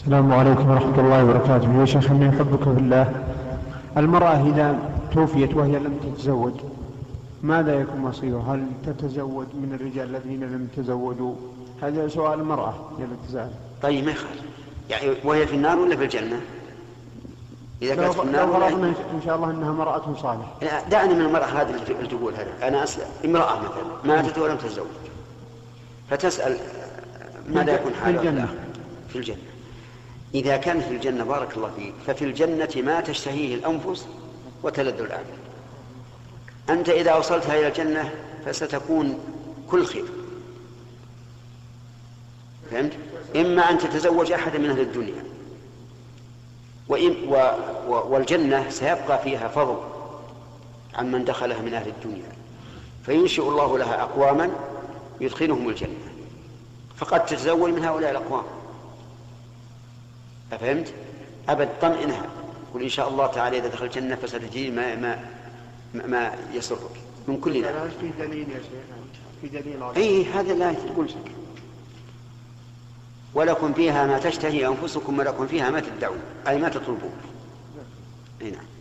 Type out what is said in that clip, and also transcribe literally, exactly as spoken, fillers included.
السلام عليكم ورحمة الله وبركاته. يا شيخ إني أحبك في الله. المرأة إذا توفيت وهي لم تتزوج ماذا يكون مصيرها؟ هل تتزوج من الرجال الذين لم يتزوجوا؟ هذا سؤال المرأة يلتزم. طيب ما يخالف، يعني وهي في النار ولا في الجنة؟ إذا كانت في النار فرضنا إن شاء الله أنها مرأة صالحة. دعني من المرأة هذه اللي تقول هذا. أنا أسأل امرأة مثلا ماتت ولم تتزوج فتسأل ماذا يكون حالها؟ في الجنة. في الجنة. إذا كانت في الجنة بارك الله فيك، ففي الجنة ما تشتهيه الأنفس وتلذ الأعين. أنت إذا وصلتها إلى الجنة فستكون كل خير. فهمت؟ إما أن تتزوج أحدا من أهل الدنيا، و... و... والجنة سيبقى فيها فضل عن من دخلها من أهل الدنيا، فينشئ الله لها أقواما يدخلهم الجنة، فقد تتزوج من هؤلاء الأقوام. أفهمت؟ أبد طمئنها، قل إن شاء الله تعالى إذا دخل الجنة فستجد ما, ما, ما يسرك من كل نعم. في دليل يا شيخ، في دليل. أي هذا لا تقول شك. ولكم فيها ما تشتهي أنفسكم ولكم فيها ما تدعون، أي ما تطلبون. أي نعم.